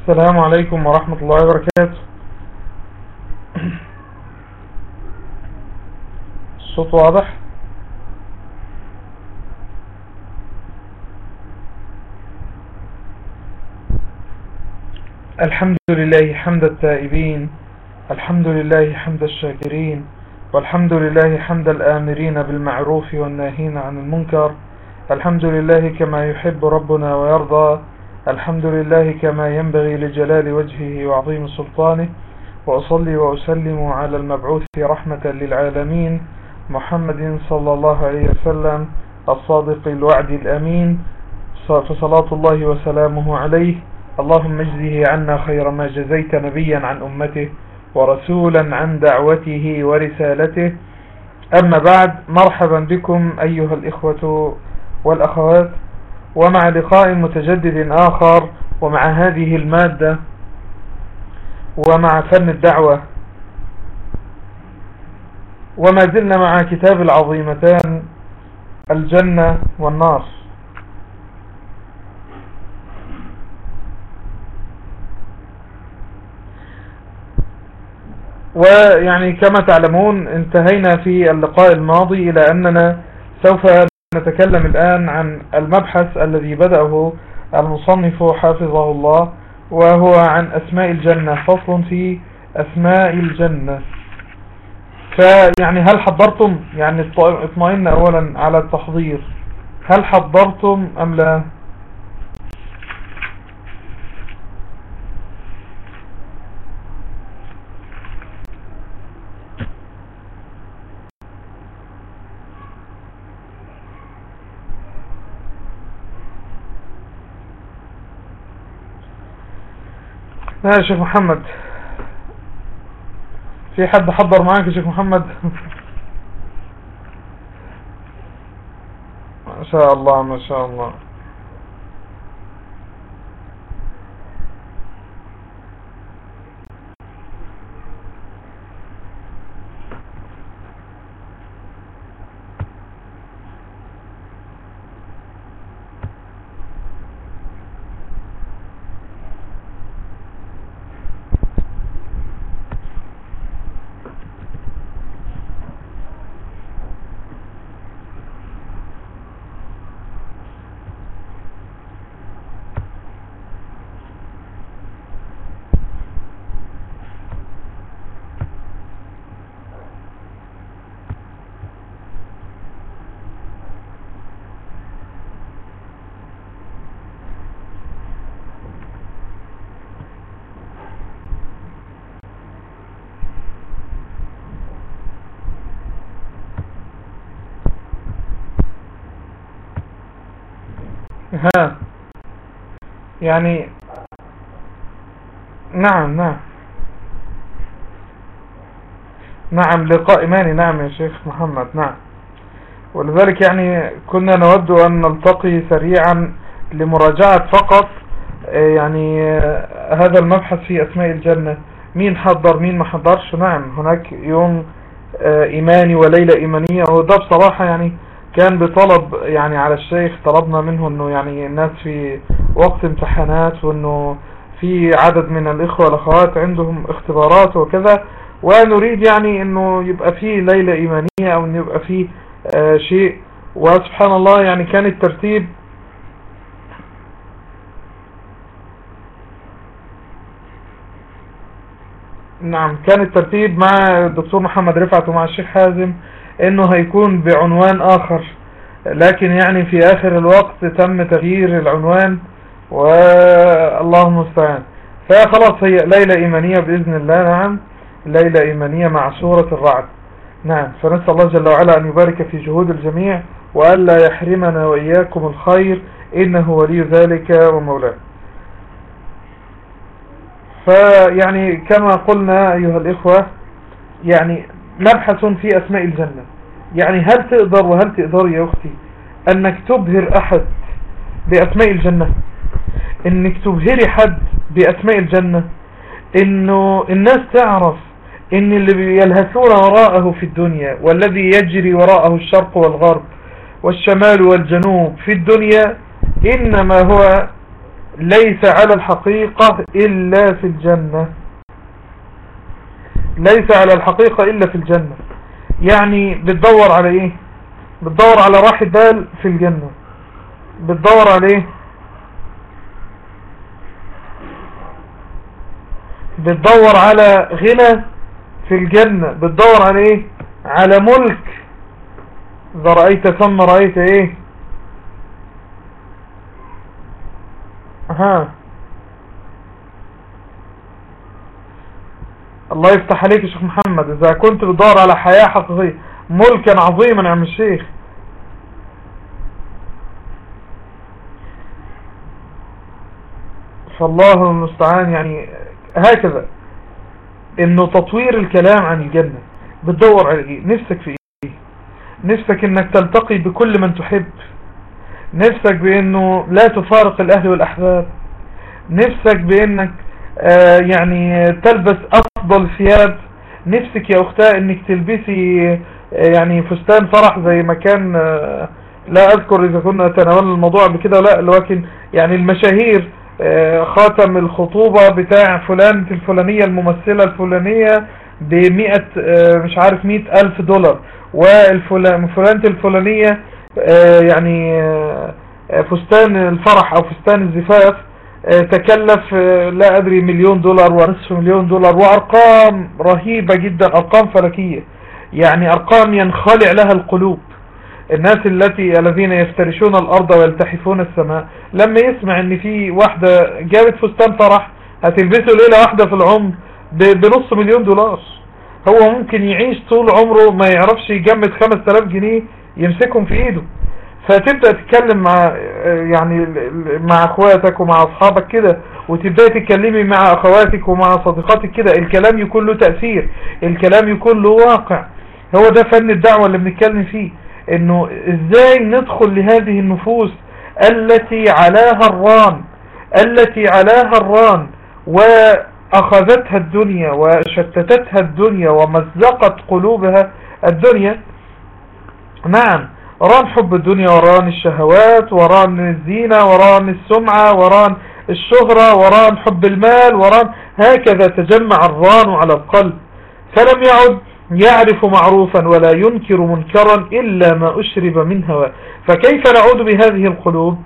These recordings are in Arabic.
السلام عليكم ورحمة الله وبركاته. الصوت واضح؟ الحمد لله حمد التائبين، الحمد لله حمد الشاكرين، والحمد لله حمد الآمرين بالمعروف والناهين عن المنكر. الحمد لله كما يحب ربنا ويرضى، الحمد لله كما ينبغي لجلال وجهه وعظيم سلطانه. وأصلي وأسلم على المبعوث رحمة للعالمين محمد صلى الله عليه وسلم الصادق الوعد الأمين، فصلاة الله وسلامه عليه. اللهم اجزه عنا خير ما جزيت نبيا عن أمته ورسولا عن دعوته ورسالته. أما بعد، مرحبا بكم أيها الإخوة والأخوات، ومع لقاء متجدد آخر، ومع هذه المادة، ومع فن الدعوة، وما زلنا مع كتاب العظيمتان الجنة والنار. ويعني كما تعلمون انتهينا في اللقاء الماضي إلى أننا سوف نتكلم الآن عن المبحث الذي بدأه المصنف حافظه الله، وهو عن أسماء الجنة، فصل في أسماء الجنة. فيعني هل حضرتم؟ يعني اطمئن أولا على التحضير، هل حضرتم أم لا؟ يا شيخ محمد، في حد حضر معاك يا شيخ محمد؟ ما شاء الله ما شاء الله. ها يعني نعم لقاء إيماني، نعم يا شيخ محمد، نعم. ولذلك يعني كنا نود أن نلتقي سريعا لمراجعة فقط يعني هذا المبحث في أسماء الجنة. مين حضر مين ما حضرش؟ نعم، هناك يوم إيماني وليلة إيمانية، وده بصراحة يعني كان بطلب يعني على الشيخ، طلبنا منه انه يعني الناس في وقت امتحانات، وانه في عدد من الاخوة والاخوات عندهم اختبارات وكذا، ونريد يعني انه يبقى فيه ليلة ايمانية، او انه يبقى فيه شيء. وسبحان الله يعني كان الترتيب كان الترتيب مع الدكتور محمد رفعت ومع الشيخ حازم انه هيكون بعنوان اخر، لكن يعني في اخر الوقت تم تغيير العنوان، والله المستعان. فخلاص هي ليلة ايمانية باذن الله. نعم، ليلة ايمانية مع سورة الرعد. نعم، فنسأل الله جل وعلا ان يبارك في جهود الجميع، وألا يحرمنا واياكم الخير، انه ولي ذلك ومولاه. فيعني كما قلنا ايها الاخوة، يعني نبحث في أسماء الجنة. يعني هل تقدر وهل تقدر يا أختي أنك تبهر أحد بأسماء الجنة؟ أنك تبهري حد بأسماء الجنة؟ أنه الناس تعرف أن اللي يلهثون وراءه في الدنيا، والذي يجري وراءه الشرق والغرب والشمال والجنوب في الدنيا، إنما هو ليس على الحقيقة إلا في الجنة. ليس على الحقيقة إلا في الجنة. يعني بتدور على ايه؟ بتدور على راحة بال في الجنة. بتدور على ايه؟ بتدور على غنى في الجنة. بتدور على ايه؟ على ملك. إذا رأيت ثم رأيت ايه؟ الله يفتح عليك يا شيخ محمد. إذا كنت بتدور على حياة حقيقية، ملكا عظيما يا عم الشيخ، فالله المستعان. يعني هكذا انه تطوير الكلام عن الجنة. بتدور على ايه؟ نفسك في ايه؟ نفسك انك تلتقي بكل من تحب، نفسك بانه لا تفارق الاهل والاحباب، نفسك بانك يعني تلبس افضل ثياب، نفسك يا اختاه انك تلبسي يعني فستان فرح زي ما كان لا اذكر اذا كنا تناولنا الموضوع بكده لا، لكن يعني المشاهير خاتم الخطوبة بتاع فلانة الفلانية الممثلة الفلانية ب100 مش عارف $100,000، وفلانة الفلانية يعني فستان الفرح او فستان الزفاف تكلف لا ادري $1,000,000 ونصف $1,000,000، وارقام رهيبة جدا، ارقام فلكية، يعني ارقام ينخلع لها القلوب. الناس الذين يفترشون الارض ويلتحفون السماء لما يسمع ان في واحدة جابت فستان فرح هتلبسه ليلة واحدة في العمر بنص $1,000,000، هو ممكن يعيش طول عمره ما يعرفش يجمد 5000 جنيه يمسكهم في ايده. فتبدأ تتكلم مع يعني مع اخواتك ومع اصحابك كده، وتبدأ تتكلمي مع اخواتك ومع صديقاتك كده، الكلام يكون له تأثير، الكلام يكون له واقع. هو ده فن الدعوة اللي بنتكلم فيه، انه ازاي ندخل لهذه النفوس التي علاها الران واخذتها الدنيا وشتتتها الدنيا ومزقت قلوبها الدنيا. نعم، وران حب الدنيا، وران الشهوات، وران الزينة، وران السمعة، وران الشهرة، وران حب المال، وران هكذا تجمع الران على القلب، فلم يعد يعرف معروفا ولا ينكر منكرا إلا ما أشرب من هواه. فكيف نعود بهذه القلوب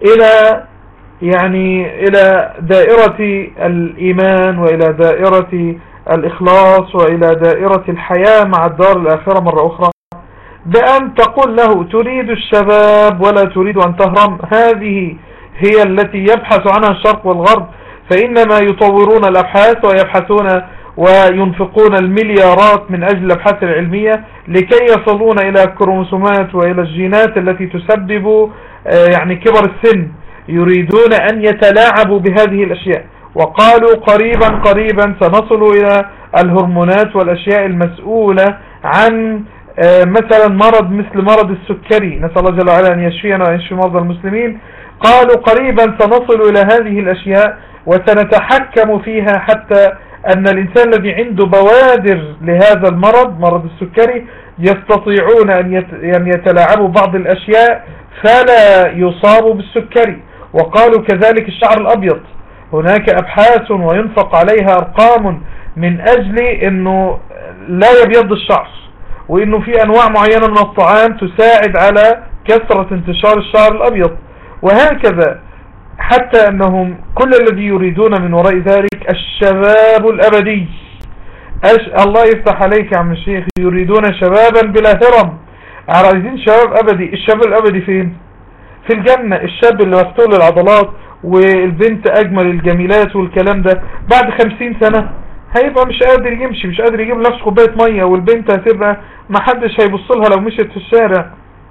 إلى دائرة الإيمان، وإلى دائرة الإخلاص، وإلى دائرة الحياة مع الدار الآخرة مرة أخرى؟ بأن تقول له تريد الشباب ولا تريد أن تهرم. هذه هي التي يبحث عنها الشرق والغرب، فإنما يطورون الأبحاث ويبحثون وينفقون المليارات من أجل الأبحاث العلمية لكي يصلون إلى الكروموسومات وإلى الجينات التي تسبب يعني كبر السن. يريدون أن يتلاعبوا بهذه الأشياء، وقالوا قريبا سنصل إلى الهرمونات والأشياء المسؤولة عن مثلا مرض مثل مرض السكري، نسأل الله جل وعلا أن يشفينا ويشفي مرضى المسلمين. قالوا قريبا سنصل إلى هذه الأشياء وسنتحكم فيها، حتى أن الإنسان الذي عنده بوادر لهذا المرض، مرض السكري، يستطيعون أن يتلاعبوا بعض الأشياء فلا يصابوا بالسكري. وقالوا كذلك الشعر الأبيض، هناك أبحاث وينفق عليها أرقام من أجل أنه لا يبيض الشعر، وأنه في أنواع معينة من الطعام تساعد على كثرة انتشار الشعر الأبيض، وهكذا، حتى أنهم كل الذي يريدون من وراء ذلك الشباب الأبدي. الله يفتح عليك يا عم الشيخ، يريدون شبابا بلا هرم، عايزين شباب أبدي. الشباب الأبدي فين؟ في الجنة. الشاب اللي مفتول العضلات والبنت أجمل الجميلات والكلام ده بعد 50 سنة هيبقى مش قادر يمشي، مش قادر يجيب نفسه كوباية مية، والبنت هتبقى ما حدش هيبصلها لو مشيت في الشارع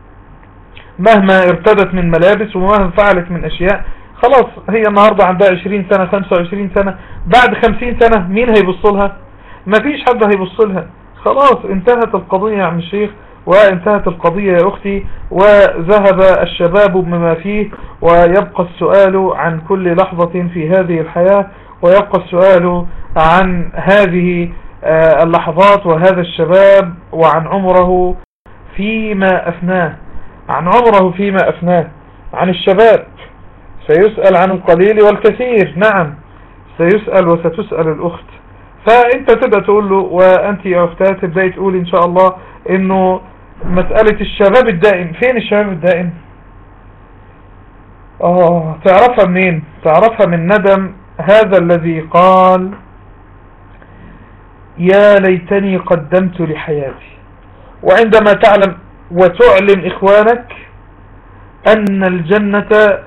مهما ارتدت من ملابس ومهما فعلت من أشياء. خلاص هي النهاردة عندها 20 سنة 25 سنة، بعد 50 سنة مين هيبصلها؟ مفيش حد هيبصلها. خلاص انتهت القضية يا عم الشيخ، وانتهت القضية يا أختي، وذهب الشباب بما فيه، ويبقى السؤال عن كل لحظة في هذه الحياة، ويبقى السؤال عن هذه اللحظات وهذا الشباب وعن عمره فيما أفناه، عن عمره فيما أفناه، عن الشباب. سيسأل عن القليل والكثير. نعم سيسأل وستسأل الأخت. فأنت تبدأ تقول له، وأنت يا أختها تبدأي تقول إن شاء الله إنه مسألة الشباب الدائم. فين الشباب الدائم؟ تعرفها منين؟ تعرفها من ندم هذا الذي قال يا ليتني قدمت لحياتي. وعندما تعلم وتعلم إخوانك أن الجنة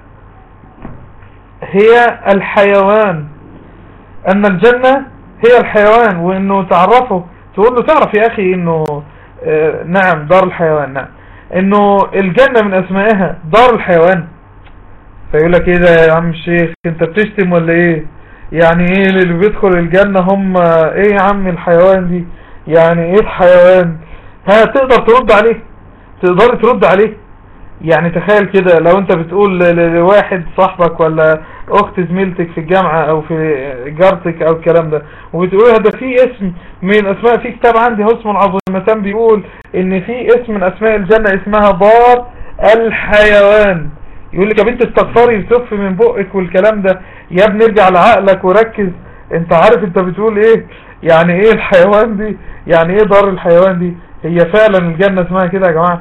هي الحيوان، أن الجنة هي الحيوان، وإنه تعرفه تقول له تعرف يا أخي إنه نعم دار الحيوان، نعم إنه الجنة من أسمائها دار الحيوان. فيقول لك إيه ده يا عم الشيخ، أنت بتشتم ولا إيه؟ يعني إيه اللي بيدخل الجنة هم إيه يا عم الحيوان دي؟ يعني إيه الحيوان؟ تقدر ترد عليه؟ تقدر ترد عليه؟ يعني تخيل كده لو انت بتقول لواحد صاحبك ولا اخت زميلتك في الجامعة او في جارتك او الكلام ده، وبتقول هذا في اسم من اسماء، في كتاب عندي اسم عظيمتان بيقول ان في اسم من اسماء الجنة اسمها دار الحيوان. يقول لك يا بنت استغفري وتف من بقك والكلام ده. يا ابني ارجع لعقلك وركز، انت عارف انت بتقول ايه؟ يعني ايه الحيوان دي؟ يعني ايه دار الحيوان دي؟ هي فعلا الجنة اسمها كده يا جماعة؟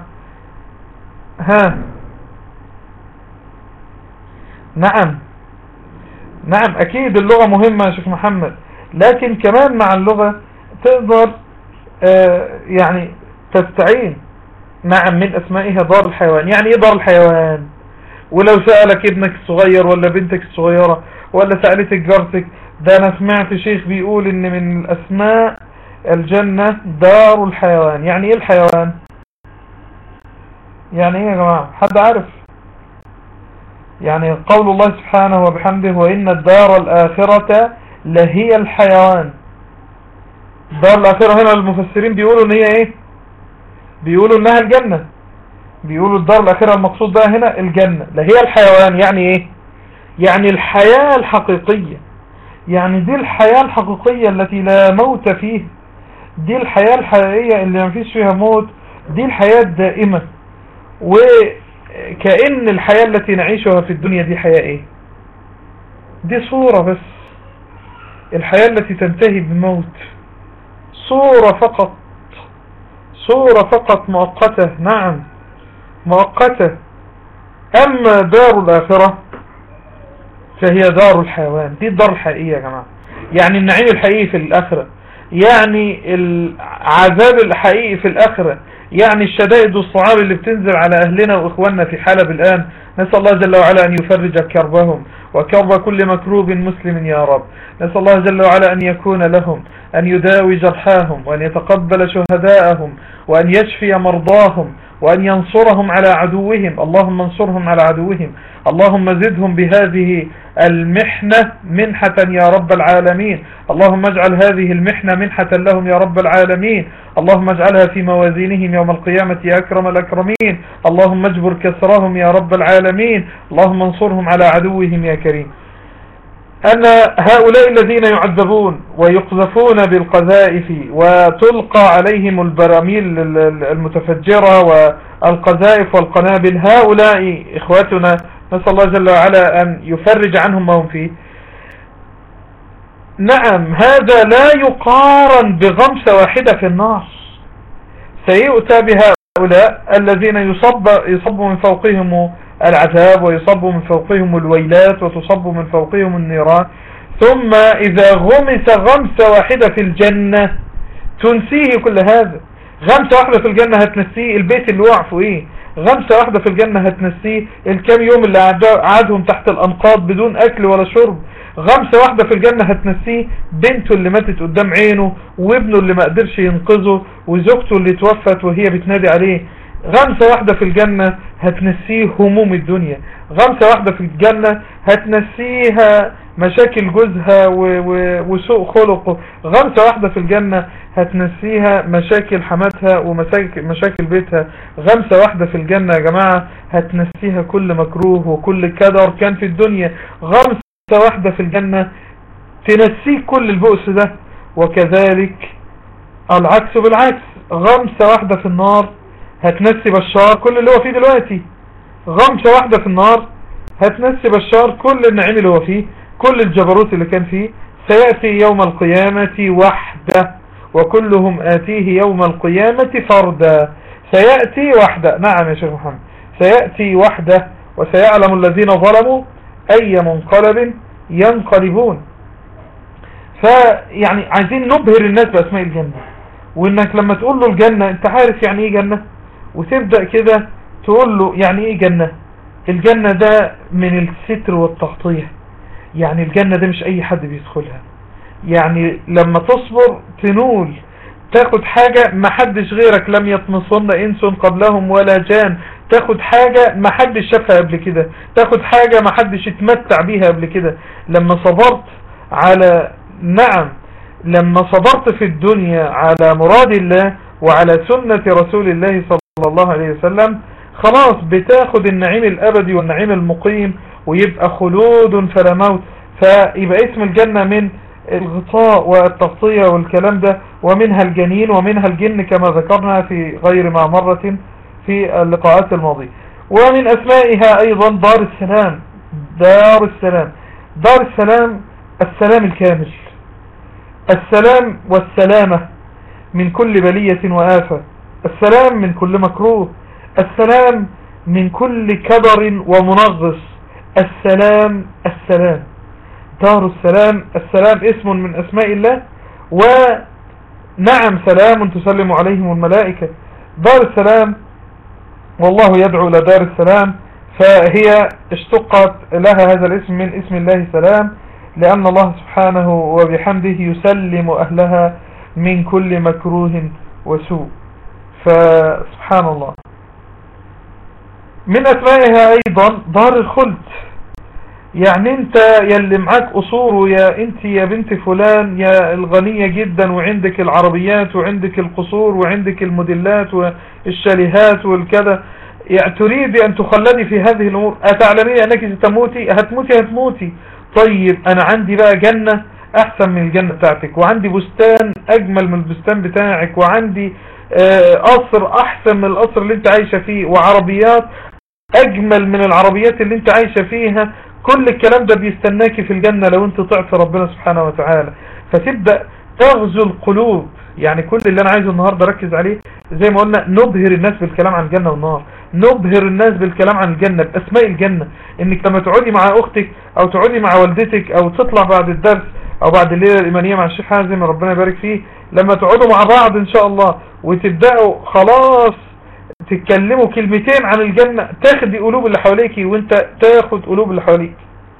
نعم اكيد اللغة مهمة يا شيخ محمد، لكن كمان مع اللغة تقدر يعني تستعين. نعم من اسمائها دار الحيوان. يعني ايه دار الحيوان؟ ولو سألك ابنك الصغير ولا بنتك الصغيرة ولا سألتك جارتك، ده انا سمعت شيخ بيقول ان من اسماء الجنة دار الحيوان. يعني ايه الحيوان؟ يعني ايه يا جماعة؟ حد عارف؟ يعني قول الله سبحانه وبحمده وإن الدار الآخرة لهي الحيوان. الدار الآخرة هنا المفسرين بيقولوا ان هي ايه؟ بيقولوا انها الجنة. بيقولوا الدار الآخرة المقصود بها هنا الجنة لهي الحيوان. يعني ايه؟ يعني الحياة الحقيقية. يعني دي الحياة الحقيقية التي لا موت فيه، دي الحياة الحقيقية اللي ما فيش فيها موت، دي الحياة الدائمة. وكأن الحياة التي نعيشها في الدنيا دي حياة ايه؟ دي صورة بس. الحياة التي تنتهي بموت صورة فقط، صورة فقط مؤقتة. نعم مؤقتة. اما دار الاخرة فهي دار الحيوان. دي الدار الحقيقية يا جماعة. يعني النعيم الحقيقي في الاخرة، يعني العذاب الحقيقي في الاخرة، يعني الشدائد والصعاب اللي بتنزل على اهلنا واخواننا في حلب الان. نسأل الله جل وعلا ان يفرج كربهم وكرب كل مكروب مسلم يا رب. نسأل الله جل وعلا ان يكون لهم، ان يداوي جرحاهم، وان يتقبل شهداءهم، وان يشفي مرضاهم، وأن ينصرهم على عدوهم. اللهم انصرهم على عدوهم. اللهم زدهم بهذه المحنة منحة يا رب العالمين. اللهم اجعل هذه المحنة منحة لهم يا رب العالمين. اللهم اجعلها في موازينهم يوم القيامة يا أكرم الأكرمين. اللهم اجبر كسرهم يا رب العالمين. اللهم انصرهم على عدوهم يا كريم. أن هؤلاء الذين يعذبون ويقذفون بالقذائف وتلقى عليهم البراميل المتفجرة والقذائف والقنابل، هؤلاء إخواتنا نسأل الله جل وعلا أن يفرج عنهم ما هم فيه. نعم هذا لا يقارن بغمسة واحدة في النار. سيؤتى بهؤلاء الذين يصب من فوقهم العذاب ويصب من فوقهم الويلات وتصب من فوقهم النيران، ثم إذا غمس غمسة واحدة في الجنة تنسيه كل هذا. غمسة واحدة في الجنة هتنسيه البيت اللي وقع فوقيه، غمسة واحدة في الجنة هتنسيه الكام يوم اللي قعدهم تحت الأنقاض بدون أكل ولا شرب، غمسة واحدة في الجنة هتنسيه بنته اللي ماتت قدام عينه، وابنه اللي ما قدرش ينقذه، وزوجته اللي توفت وهي بتنادي عليه. غمسة واحدة في الجنة هتنسيه هموم الدنيا، غمسة واحدة في الجنة هتنسيها مشاكل جوزها وسوء خلقه، غمسة واحدة في الجنة هتنسيها مشاكل حماتها ومشاكل بيتها، غمسة واحدة في الجنة يا جماعة هتنسيها كل مكروه وكل كدر كان في الدنيا، غمسة واحدة في الجنة تنسيه كل البؤس ده. وكذلك العكس بالعكس، غمسة واحدة في النار هتنسي بشار كل اللي هو فيه دلوقتي، غمسة واحدة في النار هتنسي بشار كل النعيم اللي هو فيه، كل الجبروت اللي كان فيه. سيأتي يوم القيامة وحده وكلهم آتيه يوم القيامة فردا. سيأتي وحده، نعم يا شيخ محمد، سيأتي وحده. وسيعلم الذين ظلموا أي منقلب ينقلبون. فيعني عايزين نبهر الناس بأسماء الجنة، وإنك لما تقول له الجنة أنت عارف يعني إيه جنة، وتبدأ كده تقول له يعني إيه جنة. الجنة ده من الستر والتغطية، يعني الجنة ده مش أي حد بيدخلها. يعني لما تصبر تنول، تاخد حاجة ما حدش غيرك لم يطمثن إنس قبلهم ولا جان، تاخد حاجة ما حدش شافها قبل كده، تاخد حاجة ما حدش اتمتع بيها قبل كده. لما صبرت على لما صبرت في الدنيا على مراد الله وعلى سنة رسول الله صلى الله عليه وسلم، خلاص بتاخد النعيم الأبدي والنعيم المقيم، ويبقى خلود فلا موت. فيبقى اسم الجنة من الغطاء والتغطية والكلام ده، ومنها الجنين ومنها الجن كما ذكرنا في غير ما مرة في اللقاءات الماضية. ومن أسمائها أيضا دار السلام. دار السلام، دار السلام، السلام الكامل، السلام والسلامة من كل بلية وآفة، السلام من كل مكروه، السلام من كل كدر ومنغص، السلام السلام. دار السلام، السلام اسم من أسماء الله، ونعم سلام تسلم عليهم الملائكة. دار السلام، والله يدعو إلى دار السلام، فهي اشتقت لها هذا الاسم من اسم الله سلام، لأن الله سبحانه وبحمده يسلم أهلها من كل مكروه وسوء. فسبحان الله. من أسمائها أيضا دار الخلد، يعني انت يلي معاك قصور، يا انت يا بنت فلان يا الغنية جدا وعندك العربيات وعندك القصور وعندك الموديلات والشاليهات والكذا، يعني تريد ان تخلدي في هذه الامور. اتعلمين انك ستموتي؟ هتموتي. طيب انا عندي بقى جنة احسن من الجنة بتاعتك، وعندي بستان اجمل من البستان بتاعك، وعندي قصر احسن من القصر اللي انت عايشة فيه، وعربيات اجمل من العربيات اللي انت عايشة فيها. كل الكلام ده بيستناكي في الجنة لو انت طعت ربنا سبحانه وتعالى. فتبدأ تغزو القلوب. يعني كل اللي انا عايزه النهاردة ركز عليه، زي ما قلنا، نبهر الناس بالكلام عن الجنة والنار، نبهر الناس بالكلام عن الجنة بأسماء الجنة. انك لما تقعدي مع اختك او تقعدي مع والدتك او تطلع بعد الدرس او بعد الليلة الإيمانية مع الشيخ حازم ربنا يبارك فيه، لما تقعدوا مع بعض ان شاء الله وتبدأوا خلاص تتكلموا كلمتين عن الجنة، تاخدي قلوب اللي حواليكي وانت تاخد قلوب اللي حواليك.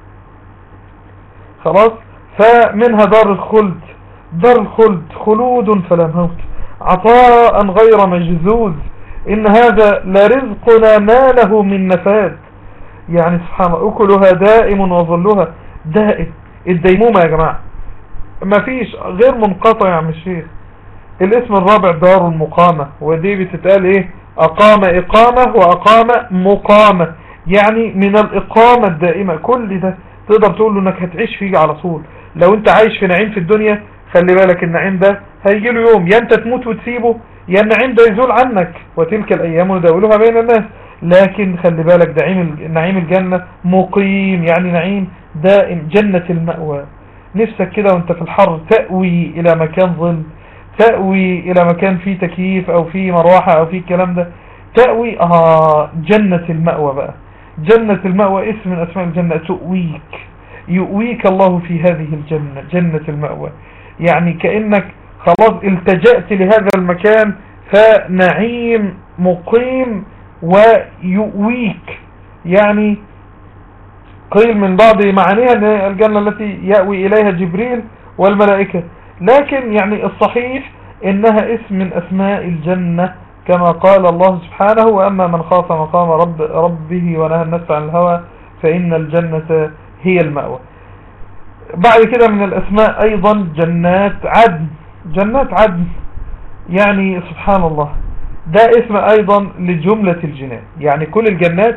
خلاص. فمنها دار الخلد. دار الخلد خلود فلا موت، عطاء غير مجذوذ، إن هذا لرزقنا ما له من نفاد. يعني سبحان الله، أكلها دائم وظلها دائم. الديمومة يا جماعة ما فيش غير منقطع يا عم الشيخ. الاسم الرابع دار المقامة، ودي بتتقال ايه؟ أقام إقامة وأقام مقامة، يعني من الإقامة الدائمة. كل ده تقدر تقول له انك هتعيش فيه على طول. لو انت عايش في نعيم في الدنيا، خلي بالك النعيم ده هيجي له يوم يا انت تموت وتسيبه، يا النعيم ده يزول عنك، وتلك الأيام نداولها بين الناس. لكن خلي بالك نعيم الجنة مقيم، يعني نعيم دائم، جنة المأوى. نفسك كده وانت في الحر تأوي إلى مكان ظل، تأوي إلى مكان فيه تكييف أو فيه مروحة أو فيه الكلام ده، تأوي جنة المأوى بقى. جنة المأوى اسم من أسماء الجنة، يؤويك الله في هذه الجنة، جنة المأوى. يعني كأنك خلاص التجأت لهذا المكان، فنعيم مقيم ويؤويك. يعني قيل من بعض معانيها أن الجنة التي يأوي إليها جبريل والملائكة، لكن يعني الصحيح إنها اسم من أسماء الجنة، كما قال الله سبحانه: وأما من خاف مقام ربه ونهى النفس عن الهوى فإن الجنة هي المأوى. بعد كده من الأسماء أيضا جنات عدن. جنات عدن يعني سبحان الله، ده اسم أيضا لجملة الجنات. يعني كل الجنات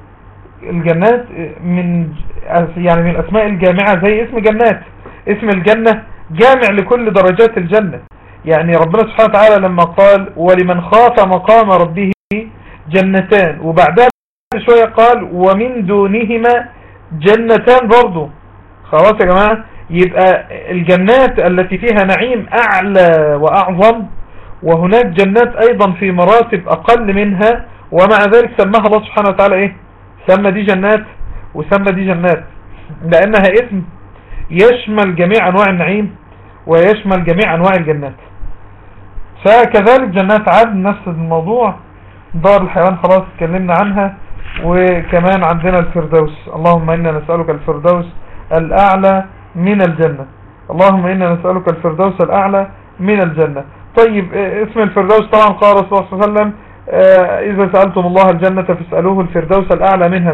من يعني من الأسماء الجامعة، زي اسم جنات. اسم الجنة جامع لكل درجات الجنة. يعني ربنا سبحانه وتعالى لما قال: ولمن خاف مقام ربه جنتان، وبعدها شوية قال ومن دونهما جنتان برضو. خلاص يا جماعة، يبقى الجنات التي فيها نعيم أعلى وأعظم، وهناك جنات أيضا في مراتب أقل منها، ومع ذلك سماها الله سبحانه وتعالى إيه؟ سمى دي جنات وسمى دي جنات، لأنها اسم يشمل جميع أنواع النعيم ويشمل جميع أنواع الجنات. فكذلك جنات عدن نفس الموضوع. دار الحيوان خلاص اتكلمنا عنها، وكمان عندنا الفردوس. اللهم إنا نسألك الفردوس الأعلى من الجنة. اللهم إنا نسألك الفردوس الأعلى من الجنة. طيب اسم الفردوس طبعا قال رسول الله صلى الله عليه وسلم إذا سألتم الله الجنة فاسألوه الفردوس الأعلى منها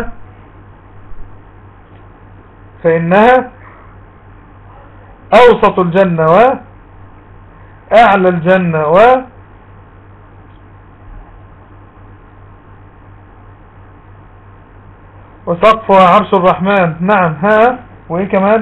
فإنها أوسط الجنة وأعلى الجنة وسقفها عرش الرحمن. نعم. ها وإيه كمان؟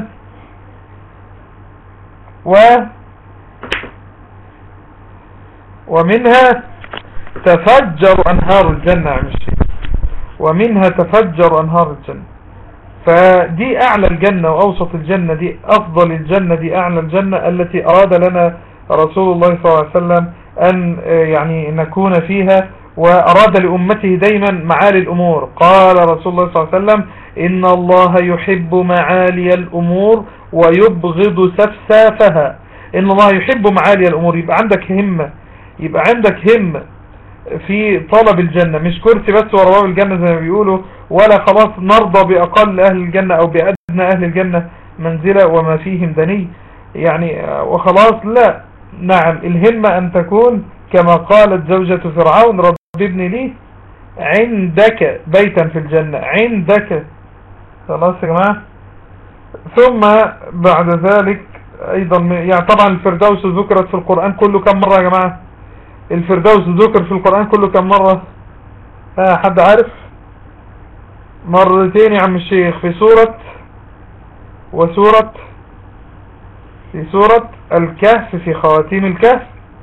ومنها تفجر أنهار الجنة يا الشيخ، ومنها تفجر أنهار الجنة. فدي أعلى الجنة وأوسط الجنة، دي أفضل الجنة، دي أعلى الجنة التي أراد لنا رسول الله صلى الله عليه وسلم أن يعني نكون فيها، وأراد لأمته دايما معالي الأمور. قال رسول الله صلى الله عليه وسلم إن الله يحب معالي الأمور ويبغض سفسافها. إن الله يحب معالي الأمور، يبقى عندك همة، يبقى عندك همة في طلب الجنة، مش كرسي بس ورباب الجنة زي ما بيقولوا، ولا خلاص نرضى بأقل أهل الجنة أو بأدنى أهل الجنة منزلة وما فيهم دني يعني وخلاص. لا، نعم، الهمة أن تكون كما قالت زوجة فرعون رب ابن لي عندك بيتا في الجنة، عندك. خلاص يا جماعة. ثم بعد ذلك أيضا يعني طبعا الفردوس ذكرت في القرآن كله كم مرة يا جماعة؟ الفردوس ذكر في القرآن كله كم مرة؟ حد عارف؟ مرتين يا عم الشيخ، في سورة الكهف في خواتيم الكهف،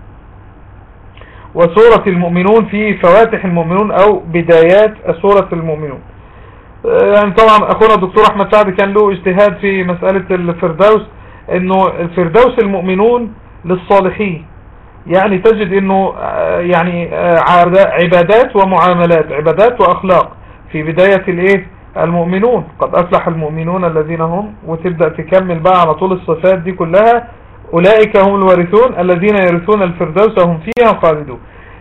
وسورة المؤمنون في فواتح المؤمنون أو بدايات سورة المؤمنون. يعني طبعا أخونا الدكتور أحمد سعد كان له اجتهاد في مسألة الفردوس، إنه الفردوس المؤمنون للصالحين، يعني تجد إنه يعني عبادات ومعاملات، عبادات وأخلاق في بداية الإيه المؤمنون، قد أفلح المؤمنون الذين هم، وتبدأ تكمل بقى على طول الصفات دي كلها، أولئك هم الوارثون الذين يرثون الفردوس وهم فيها خالدون.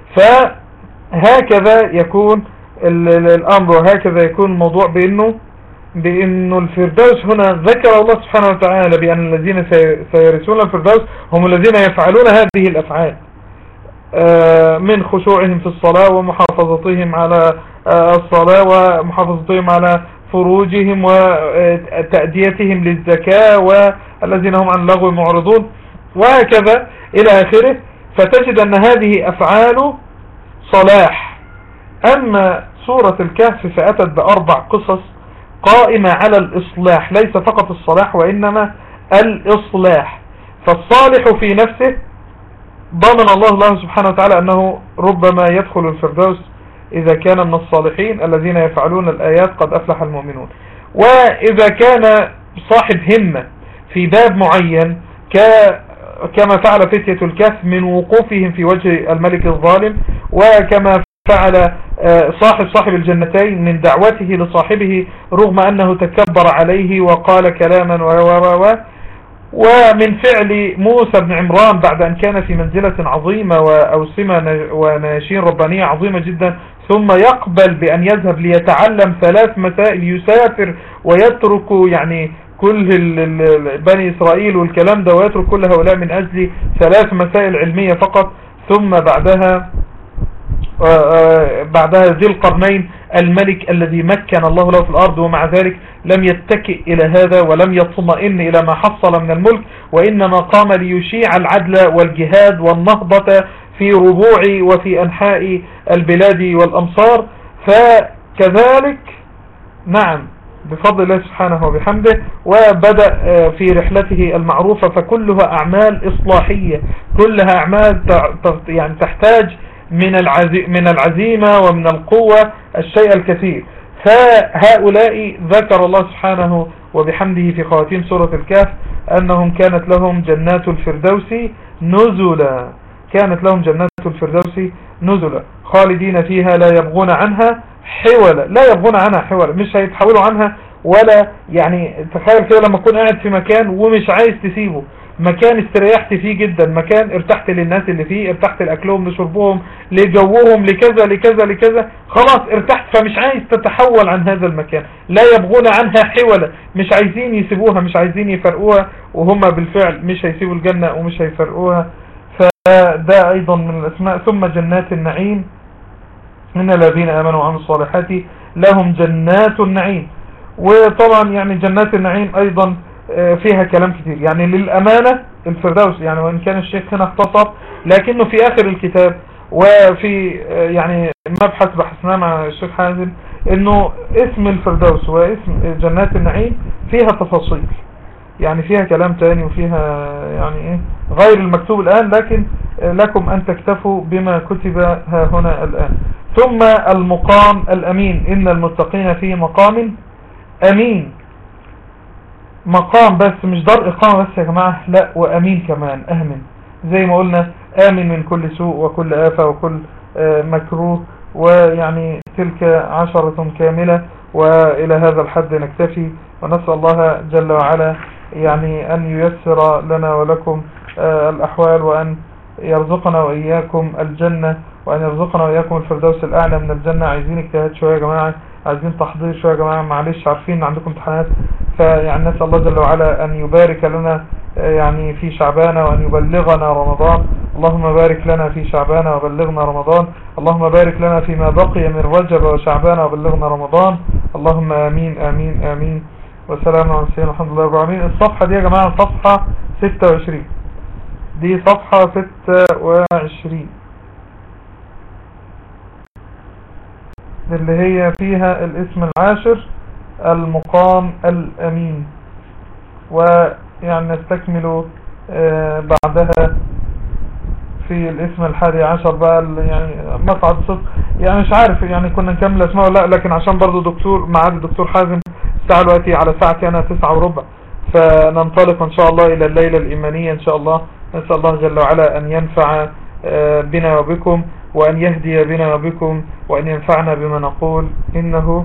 فهكذا يكون الأمر، وهكذا يكون الموضوع بأنه الفردوس هنا ذكر الله سبحانه وتعالى بأن الذين سيرثون الفردوس هم الذين يفعلون هذه الأفعال من خشوعهم في الصلاة ومحافظتهم على الصلاة ومحافظتهم على فروجهم وتأديتهم للزكاة والذين هم عن اللغو معرضون وهكذا إلى آخره. فتجد أن هذه أفعال صلاح. أما سورة الكهف فأتت بأربع قصص قائمة على الإصلاح، ليس فقط الصلاح وإنما الإصلاح. فالصالح في نفسه ضمن الله سبحانه وتعالى أنه ربما يدخل الفردوس إذا كان من الصالحين الذين يفعلون الآيات قد أفلح المؤمنون. وإذا كان صاحب همة في باب معين كما فعل فتية الكهف من وقوفهم في وجه الملك الظالم، وكما فعل صاحب الجنتين من دعوته لصاحبه رغم أنه تكبر عليه وقال كلاما ومن فعل موسى بن عمران بعد أن كان في منزلة عظيمة وأوسمة وناشين ربانية عظيمة جدا، ثم يقبل بأن يذهب ليتعلم 3 مسائل، يسافر ويترك يعني كل بني إسرائيل والكلام ده ويترك كل هؤلاء من أجل 3 مسائل علمية فقط. ثم بعدها ذي القرنين الملك الذي مكن الله له في الأرض، ومع ذلك لم يتكئ إلى هذا ولم يطمئن إلى ما حصل من الملك، وإنما قام ليشيع العدل والجهاد والنهضة في ربوع وفي أنحاء البلاد والأمصار. فكذلك نعم بفضل الله سبحانه وبحمده وبدأ في رحلته المعروفة، فكلها أعمال إصلاحية، كلها أعمال يعني تحتاج من العزيمة ومن القوة الشيء الكثير. فهؤلاء ذكر الله سبحانه وبحمده في خواتيم سورة الكهف أنهم كانت لهم جنات الفردوس نزلا، كانت لهم جنات الفردوس نزلا خالدين فيها لا يبغون عنها حولا، لا يبغون عنها حولا، مش هيتحولوا عنها ولا يعني. تخيل كده لما تكون قاعد في مكان ومش عايز تسيبه، مكان استريحت فيه جدا، مكان ارتحت للناس اللي فيه، ارتحت لأكلهم لشربهم لجوهم لكذا لكذا لكذا، خلاص ارتحت، فمش عايز تتحول عن هذا المكان. لا يبغون عنها حولا، مش عايزين يسيبوها، مش عايزين يفرقوها، وهم بالفعل مش هيسيبوا الجنة ومش هيفرقوها. فده أيضا من الأسماء. ثم جنات النعيم من الذين آمنوا وعملوا الصالحات لهم جنات النعيم. وطبعا يعني جنات النعيم أيضا فيها كلام كتير، يعني للأمانة الفردوس، يعني وإن كان الشيخ هنا اختصر، لكنه في آخر الكتاب وفي يعني مبحث بحثناه مع الشيخ حازم انه اسم الفردوس واسم جنات النعيم فيها تفاصيل، يعني فيها كلام تاني وفيها يعني ايه غير المكتوب الآن، لكن لكم أن تكتفوا بما كتب ها هنا الآن. ثم المقام الأمين، إن المتقين في مقام أمين. مقام بس مش دار إقامة بس يا جماعة، لا وأمين كمان، أمن زي ما قلنا، آمن من كل سوء وكل آفة وكل مكروه. ويعني تلك 10 كاملة، وإلى هذا الحد نكتفي، ونسأل الله جل وعلا يعني أن ييسر لنا ولكم الأحوال، وأن يرزقنا وإياكم الجنة، وأن يرزقنا وإياكم الفردوس الأعلى من الجنة. عايزين اجتهاد شوية يا جماعة، عايزين تحضير شوية يا جماعة، معلش عارفين عندكم امتحانات، فيعني نسأل الله جل وعلا أن يبارك لنا يعني في شعبان، وأن يبلغنا رمضان. اللهم بارك لنا في شعبان وبلغنا رمضان، اللهم بارك لنا فيما بقي من رجب وشعبان وبلغنا رمضان، اللهم آمين آمين آمين. والسلام على سيدنا الحمد لله رب العالمين. الصفحة دي يا جماعة صفحة 26، دي صفحة 26 اللي هي فيها الاسم العاشر المقام الأمين. ويعني نستكمل بعدها في الاسم 11 بقى يعني مقعد صدق. يعني مش عارف يعني كنا نكمل اسمه ولا لا، لكن عشان برضو دكتور معاد الدكتور حازم الساعة دلوقتي على ساعتي أنا 9:15، فننطلق إن شاء الله إلى الليلة الإيمانية إن شاء الله. نسأل الله جل وعلا أن ينفع بنا وبكم، وأن يهدي بنا وبكم، وأن ينفعنا بما نقول. إنه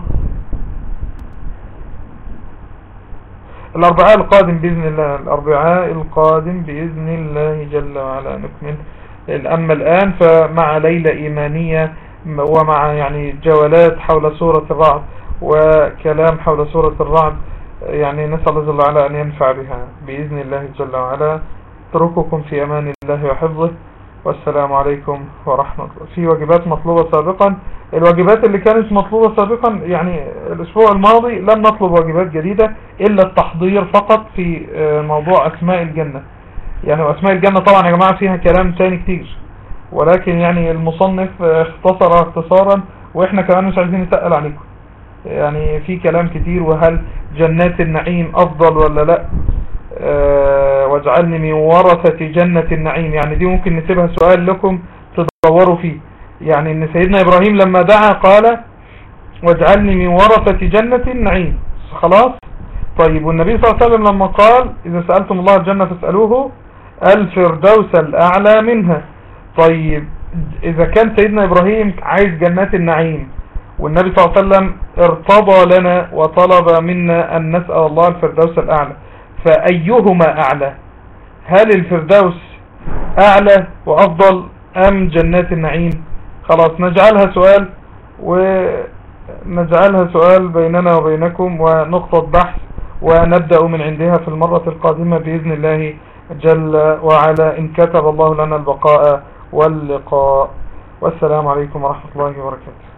الأربعاء القادم بإذن الله، الأربعاء القادم بإذن الله جل وعلا نكمل. أما الآن فمع ليلة إيمانية، ومع يعني جولات حول سورة الرعد وكلام حول سورة الرعد، يعني نسأل الله جل وعلا أن ينفع بها بإذن الله جل وعلا. اترككم في أمان الله وحفظه، والسلام عليكم ورحمة الله. في واجبات مطلوبة سابقا، الواجبات اللي كانت مطلوبة سابقا يعني الأسبوع الماضي لم نطلب واجبات جديدة إلا التحضير فقط في موضوع أسماء الجنة. يعني وأسماء الجنة طبعا يا جماعة فيها كلام تاني كتير، ولكن يعني المصنف اختصر اختصارا، وإحنا كمان مش عايزين نتقل عليكم، يعني في كلام كتير. وهل جنات النعيم أفضل ولا لا؟ واجعلني من ورثة جنة النعيم، يعني دي ممكن نسيبها سؤال لكم تدوروا فيه. يعني ان سيدنا إبراهيم لما دعا قال واجعلني من ورثة جنة النعيم، خلاص. طيب والنبي صلى الله عليه وسلم لما قال إذا سألتم الله الجنة فاسألوه الفردوس الأعلى منها. طيب إذا كان سيدنا إبراهيم عايز جنات النعيم، والنبي صلى الله عليه وسلم ارتضى لنا وطلب منا أن نسأل الله الفردوس الأعلى، فأيهما أعلى؟ هل الفردوس أعلى وأفضل أم جنات النعيم؟ خلاص نجعلها سؤال بيننا وبينكم، ونقطة بحث، ونبدأ من عندها في المرة القادمة بإذن الله جل وعلا، إن كتب الله لنا البقاء واللقاء. والسلام عليكم ورحمة الله وبركاته.